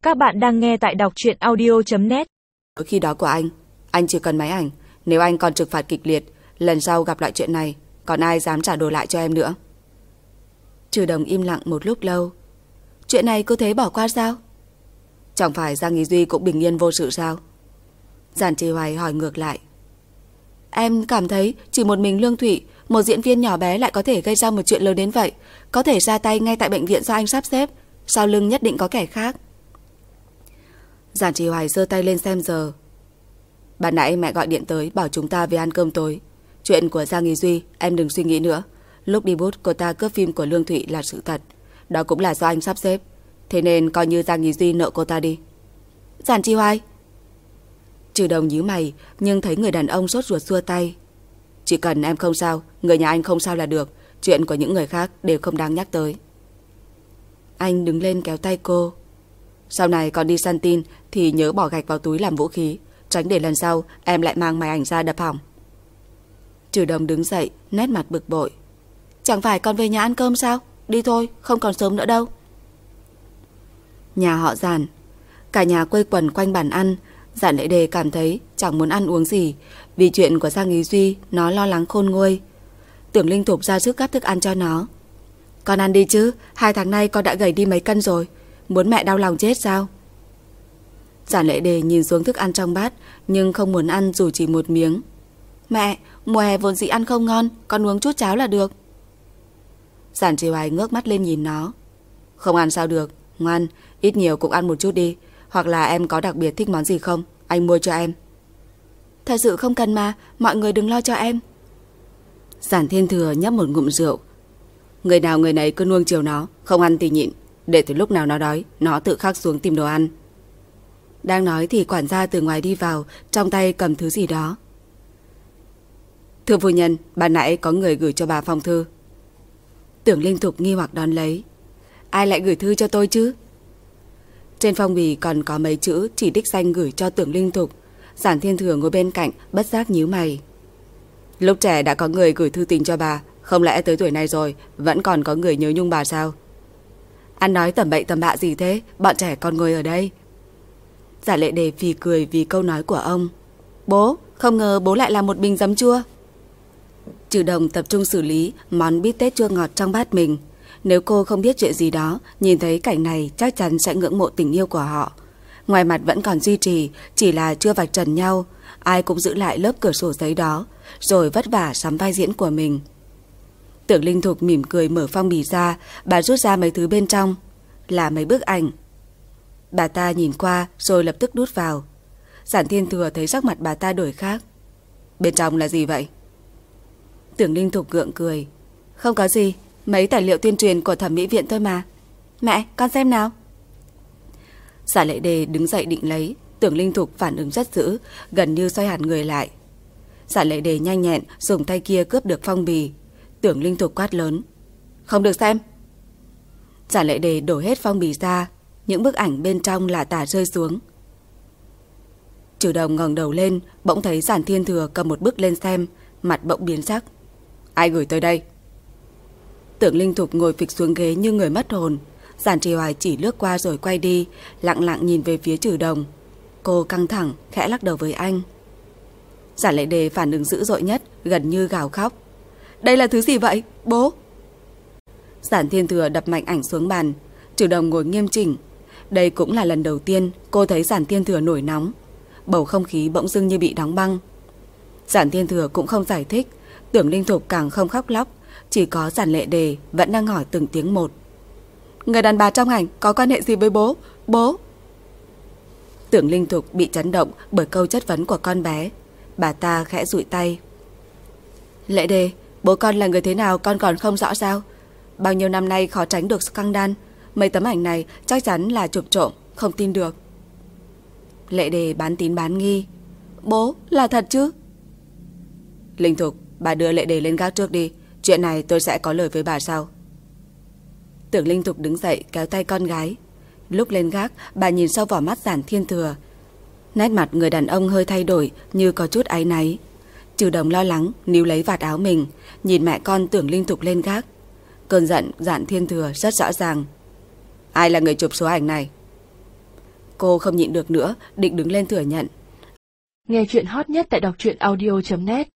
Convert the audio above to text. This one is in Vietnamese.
Các bạn đang nghe tại đọc truyện audio.net. Khi đó của anh chỉ cần máy ảnh. Nếu anh còn trừng phạt kịch liệt, lần sau gặp lại chuyện này, còn ai dám trả đồ lại cho em nữa. Trừ Đồng im lặng một lúc lâu. Chuyện này cứ thế bỏ qua sao? Chẳng phải Giang Ý Duy cũng bình yên vô sự sao? Giản Trì Hoài hỏi ngược lại. Em cảm thấy chỉ một mình Lương Thụy, một diễn viên nhỏ bé lại có thể gây ra một chuyện lớn đến vậy, có thể ra tay ngay tại bệnh viện do anh sắp xếp. Sau lưng nhất định có kẻ khác. Giản Trì Hoài giơ tay lên xem giờ. Ban nãy mẹ gọi điện tới bảo chúng ta về ăn cơm tối. Chuyện của Giang Ý Duy em đừng suy nghĩ nữa. Lúc đi bút cô ta cướp phim của Lương Thụy là sự thật. Đó cũng là do anh sắp xếp. Thế nên coi như Giang Ý Duy nợ cô ta đi. Giản Trì Hoài. Trừ Đồng nhíu mày, nhưng thấy người đàn ông sốt ruột xua tay. Chỉ cần em không sao, người nhà anh không sao là được. Chuyện của những người khác đều không đáng nhắc tới. Anh đứng lên kéo tay cô. Sau này còn đi săn tin thì nhớ bỏ gạch vào túi làm vũ khí, tránh để lần sau em lại mang máy ảnh ra đập hỏng. Trừ Đồng đứng dậy, nét mặt bực bội. Chẳng phải còn về nhà ăn cơm sao? Đi thôi, không còn sớm nữa đâu. Nhà họ Giản. Cả nhà quây quần quanh bàn ăn. Giản Lệ Đề cảm thấy chẳng muốn ăn uống gì. Vì chuyện của Giang Ý Duy, nó lo lắng khôn nguôi. Tưởng Linh Thục ra sức gắp thức ăn cho nó. Con ăn đi chứ, 2 tháng nay con đã gầy đi mấy cân rồi. Muốn mẹ đau lòng chết sao? Giản Lệ Đề nhìn xuống thức ăn trong bát, nhưng không muốn ăn dù chỉ một miếng. Mẹ, mùa hè vốn dĩ ăn không ngon, con uống chút cháo là được. Giản Trì Hoài ngước mắt lên nhìn nó. Không ăn sao được, ngoan, ít nhiều cũng ăn một chút đi. Hoặc là em có đặc biệt thích món gì không, anh mua cho em. Thật sự không cần mà, mọi người đừng lo cho em. Giản Thiên Thừa nhấp một ngụm rượu. Người nào người nấy cứ nuông chiều nó, không ăn thì nhịn. Để từ lúc nào nó đói, nó tự khắc xuống tìm đồ ăn. Đang nói thì quản gia từ ngoài đi vào, trong tay cầm thứ gì đó. Thưa phu nhân, ban nãy có người gửi cho bà phong thư. Tưởng Linh Thục nghi hoặc đón lấy. Ai lại gửi thư cho tôi chứ? Trên phong bì còn có mấy chữ chỉ đích danh gửi cho Tưởng Linh Thục. Giản Thiên Thừa ngồi bên cạnh bất giác nhíu mày. Lúc trẻ đã có người gửi thư tình cho bà, không lẽ tới tuổi này rồi vẫn còn có người nhớ nhung bà sao? Anh nói tầm bậy tầm bạ gì thế? Bọn trẻ còn ngồi ở đây. Giản Lệ Đề phì cười vì câu nói của ông. Bố, không ngờ bố lại là một bình giấm chua. Trừ Đồng tập trung xử lý món bít tết chua ngọt trong bát mình. Nếu cô không biết chuyện gì đó, nhìn thấy cảnh này chắc chắn sẽ ngưỡng mộ tình yêu của họ. Ngoài mặt vẫn còn duy trì, chỉ là chưa vạch trần nhau. Ai cũng giữ lại lớp cửa sổ giấy đó, rồi vất vả sắm vai diễn của mình. Tưởng Linh Thục mỉm cười mở phong bì ra. Bà rút ra mấy thứ bên trong, là mấy bức ảnh. Bà ta nhìn qua rồi lập tức đút vào. Giản Thiên Thừa thấy sắc mặt bà ta đổi khác. Bên trong là gì vậy? Tưởng Linh Thục gượng cười. Không có gì, mấy tài liệu tuyên truyền của thẩm mỹ viện thôi mà. Mẹ, con xem nào. Giản Lệ Đề đứng dậy định lấy. Tưởng Linh Thục phản ứng rất dữ, gần như xoay hẳn người lại. Giản Lệ Đề nhanh nhẹn dùng tay kia cướp được phong bì. Tưởng Linh Thục quát lớn. Không được xem. Giản Lệ Đề đổ hết phong bì ra. Những bức ảnh bên trong là tả rơi xuống. Trừ Đồng ngẩng đầu lên, bỗng thấy Giản Thiên Thừa cầm một bức lên xem, mặt bỗng biến sắc. Ai gửi tới đây? Tưởng Linh Thục ngồi phịch xuống ghế như người mất hồn. Giản Trì Hoài chỉ lướt qua rồi quay đi, lặng lặng nhìn về phía Trừ Đồng. Cô căng thẳng, khẽ lắc đầu với anh. Giản Lệ Đề phản ứng dữ dội nhất, gần như gào khóc. Đây là thứ gì vậy, bố? Giản Thiên Thừa đập mạnh ảnh xuống bàn. Trừ Đồng ngồi nghiêm chỉnh. Đây cũng là lần đầu tiên cô thấy Giản Thiên Thừa nổi nóng. Bầu không khí bỗng dưng như bị đóng băng. Giản Thiên Thừa cũng không giải thích. Tưởng Linh Thục càng không khóc lóc. Chỉ có Giản Lệ Đề vẫn đang hỏi từng tiếng một. Người đàn bà trong ảnh có quan hệ gì với bố? Bố? Tưởng Linh Thục bị chấn động bởi câu chất vấn của con bé. Bà ta khẽ dụi tay. Lệ Đề, bố con là người thế nào con còn không rõ sao? Bao nhiêu năm nay khó tránh được scandal. Mấy tấm ảnh này chắc chắn là chụp trộm, không tin được. Lệ Đề bán tín bán nghi. Bố, là thật chứ? Linh Thục, bà đưa Lệ Đề lên gác trước đi. Chuyện này tôi sẽ có lời với bà sau. Tưởng Linh Thục đứng dậy kéo tay con gái. Lúc lên gác, bà nhìn sâu vào mắt Giản Thiên Thừa. Nét mặt người đàn ông hơi thay đổi, như có chút áy náy. Trừ Đồng lo lắng níu lấy vạt áo mình, nhìn mẹ con Tưởng Linh Thục lên gác. Cơn giận Giản Thiên Thừa rất rõ ràng. Ai là người chụp số ảnh này? Cô không nhịn được nữa, định đứng lên thừa nhận. Nghe chuyện hot nhất tại đọc truyện audio.net